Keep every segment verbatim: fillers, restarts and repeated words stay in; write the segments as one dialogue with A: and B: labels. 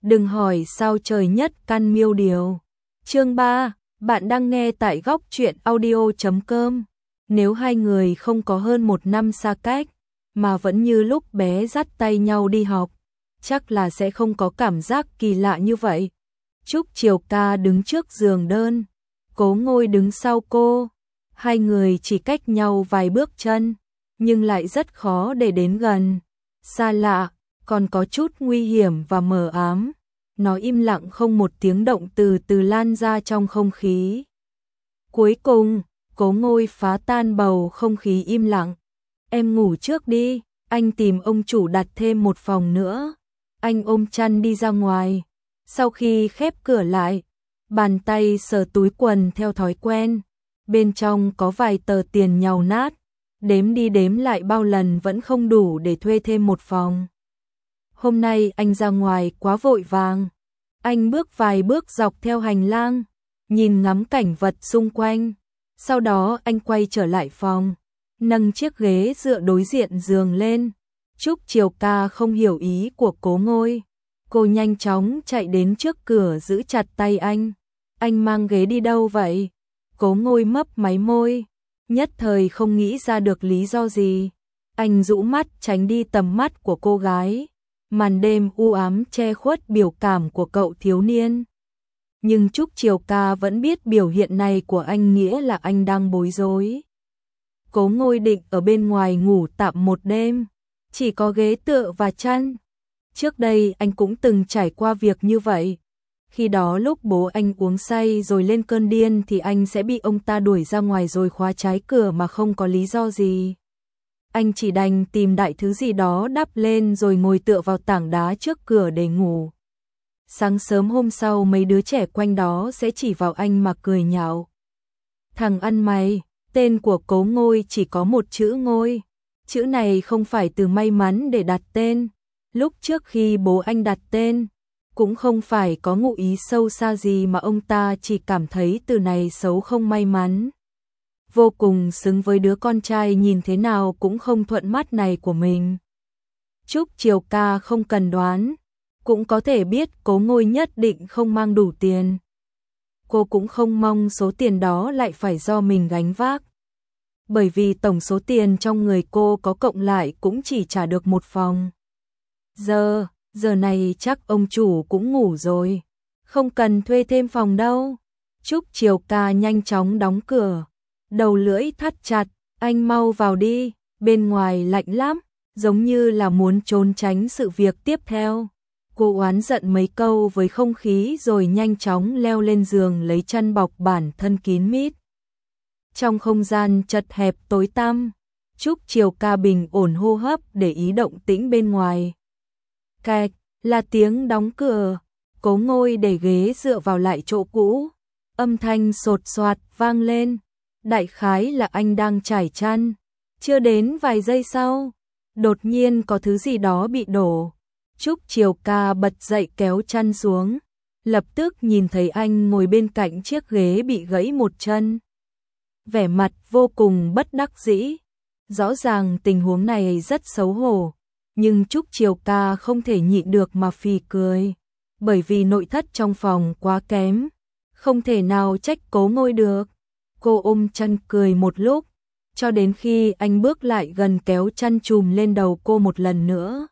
A: Đừng hỏi sao trời nhất căn miêu điều. Chương ba, bạn đang nghe tại góc truyện audio chấm com. Nếu hai người không có hơn một năm xa cách, mà vẫn như lúc bé dắt tay nhau đi học, chắc là sẽ không có cảm giác kỳ lạ như vậy. Trúc Chiều Ca đứng trước giường đơn, Cố Ngôi đứng sau cô. Hai người chỉ cách nhau vài bước chân, nhưng lại rất khó để đến gần. Xa lạ, còn có chút nguy hiểm và mờ ám. Nó im lặng không một tiếng động từ từ lan ra trong không khí. Cuối cùng, Cố Ngôi phá tan bầu không khí im lặng. Em ngủ trước đi, anh tìm ông chủ đặt thêm một phòng nữa. Anh ôm chăn đi ra ngoài. Sau khi khép cửa lại, bàn tay sờ túi quần theo thói quen. Bên trong có vài tờ tiền nhàu nát. Đếm đi đếm lại bao lần vẫn không đủ để thuê thêm một phòng. Hôm nay anh ra ngoài quá vội vàng. Anh bước vài bước dọc theo hành lang, nhìn ngắm cảnh vật xung quanh. Sau đó anh quay trở lại phòng, nâng chiếc ghế dựa đối diện giường lên. Trúc Chiều Ca không hiểu ý của Cố Ngôi. Cô nhanh chóng chạy đến trước cửa giữ chặt tay anh. Anh mang ghế đi đâu vậy? Cố Ngôi mấp máy môi, nhất thời không nghĩ ra được lý do gì. Anh rũ mắt tránh đi tầm mắt của cô gái. Màn đêm u ám che khuất biểu cảm của cậu thiếu niên. Nhưng Trúc Chiều Ca vẫn biết biểu hiện này của anh nghĩa là anh đang bối rối. Cố Ngôi định ở bên ngoài ngủ tạm một đêm, chỉ có ghế tựa và chăn. Trước đây anh cũng từng trải qua việc như vậy. Khi đó lúc bố anh uống say rồi lên cơn điên thì anh sẽ bị ông ta đuổi ra ngoài rồi khóa trái cửa mà không có lý do gì. Anh chỉ đành tìm đại thứ gì đó đắp lên rồi ngồi tựa vào tảng đá trước cửa để ngủ. Sáng sớm hôm sau mấy đứa trẻ quanh đó sẽ chỉ vào anh mà cười nhạo. Thằng ăn mày, tên của Cố Ngôi chỉ có một chữ Ngôi. Chữ này không phải từ may mắn để đặt tên. Lúc trước khi bố anh đặt tên, cũng không phải có ngụ ý sâu xa gì mà ông ta chỉ cảm thấy từ này xấu không may mắn. Vô cùng xứng với đứa con trai nhìn thế nào cũng không thuận mắt này của mình. Trúc Chiều Ca không cần đoán, cũng có thể biết Cố Ngôi nhất định không mang đủ tiền. Cô cũng không mong số tiền đó lại phải do mình gánh vác. Bởi vì tổng số tiền trong người cô có cộng lại cũng chỉ trả được một phòng. Giờ, giờ này chắc ông chủ cũng ngủ rồi. Không cần thuê thêm phòng đâu. Trúc Chiều Ca nhanh chóng đóng cửa. Đầu lưỡi thắt chặt, anh mau vào đi, bên ngoài lạnh lắm, giống như là muốn trốn tránh sự việc tiếp theo. Cô oán giận mấy câu với không khí rồi nhanh chóng leo lên giường lấy chăn bọc bản thân kín mít. Trong không gian chật hẹp tối tăm, Trúc Chiều Ca bình ổn hô hấp để ý động tĩnh bên ngoài. Cạch, là tiếng đóng cửa. Cố Ngôi để ghế dựa vào lại chỗ cũ. Âm thanh sột soạt vang lên. Đại khái là anh đang trải chăn. Chưa đến vài giây sau, đột nhiên có thứ gì đó bị đổ. Trúc Chiều Ca bật dậy kéo chăn xuống, lập tức nhìn thấy anh ngồi bên cạnh chiếc ghế bị gãy một chân. Vẻ mặt vô cùng bất đắc dĩ. Rõ ràng tình huống này rất xấu hổ, nhưng Trúc Chiều Ca không thể nhịn được mà phì cười. Bởi vì nội thất trong phòng quá kém, không thể nào trách Cố Ngôi được. Cô ôm chăn cười một lúc, cho đến khi anh bước lại gần kéo chăn trùm lên đầu cô một lần nữa.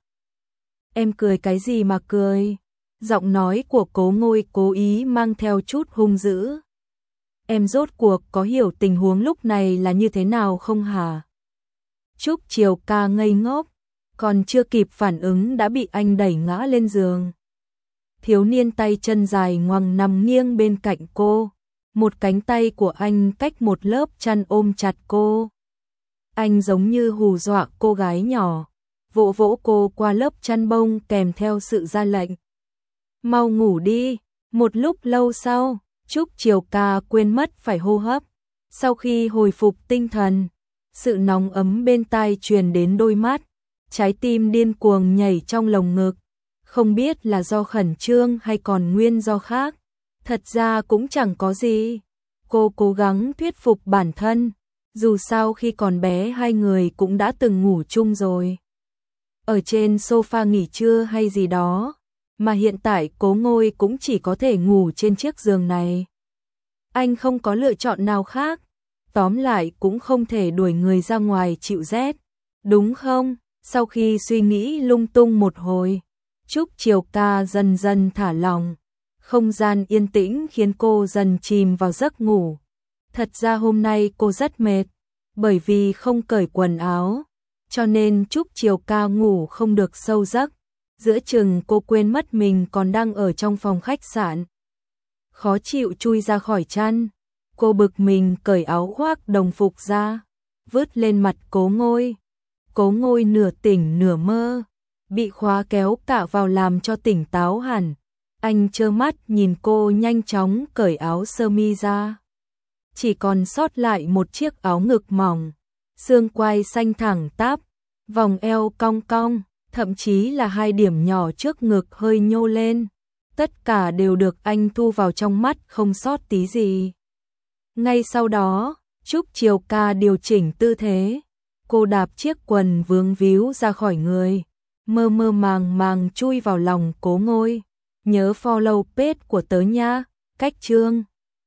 A: Em cười cái gì mà cười? Giọng nói của Cố Ngôi cố ý mang theo chút hung dữ. Em rốt cuộc có hiểu tình huống lúc này là như thế nào không hả? Trúc Chiều Ca ngây ngốc, còn chưa kịp phản ứng đã bị anh đẩy ngã lên giường. Thiếu niên tay chân dài ngoằng nằm nghiêng bên cạnh cô. Một cánh tay của anh cách một lớp chăn ôm chặt cô. Anh giống như hù dọa cô gái nhỏ, vỗ vỗ cô qua lớp chăn bông kèm theo sự ra lệnh. Mau ngủ đi. Một lúc lâu sau, Trúc Chiều Ca quên mất phải hô hấp. Sau khi hồi phục tinh thần, sự nóng ấm bên tai truyền đến đôi mắt. Trái tim điên cuồng nhảy trong lồng ngực. Không biết là do khẩn trương hay còn nguyên do khác. Thật ra cũng chẳng có gì. Cô cố gắng thuyết phục bản thân. Dù sao khi còn bé hai người cũng đã từng ngủ chung rồi. Ở trên sofa nghỉ trưa hay gì đó. mà hiện tại Cố Ngôi cũng chỉ có thể ngủ trên chiếc giường này. Anh không có lựa chọn nào khác, tóm lại cũng không thể đuổi người ra ngoài chịu rét, đúng không? Sau khi suy nghĩ lung tung một hồi, Trúc Chiều Ca dần dần thả lòng, không gian yên tĩnh khiến cô dần chìm vào giấc ngủ. Thật ra hôm nay cô rất mệt, bởi vì không cởi quần áo, cho nên Trúc Chiều Ca ngủ không được sâu giấc. Giữa chừng cô quên mất mình còn đang ở trong phòng khách sạn. Khó chịu chui ra khỏi chăn, cô bực mình cởi áo khoác đồng phục ra, vứt lên mặt Cố Ngôi. Cố Ngôi nửa tỉnh nửa mơ, bị khóa kéo cả vào làm cho tỉnh táo hẳn. Anh trơ mắt nhìn cô nhanh chóng cởi áo sơ mi ra. Chỉ còn sót lại một chiếc áo ngực mỏng, xương quai xanh thẳng tắp, vòng eo cong cong, thậm chí là hai điểm nhỏ trước ngực hơi nhô lên. Tất cả đều được anh thu vào trong mắt không sót tí gì. Ngay sau đó, Trúc Chiều Ca điều chỉnh tư thế. Cô đạp chiếc quần vướng víu ra khỏi người, mơ mơ màng màng chui vào lòng Cố Ngôi. Nhớ follow page của tớ nha, Cách Chương.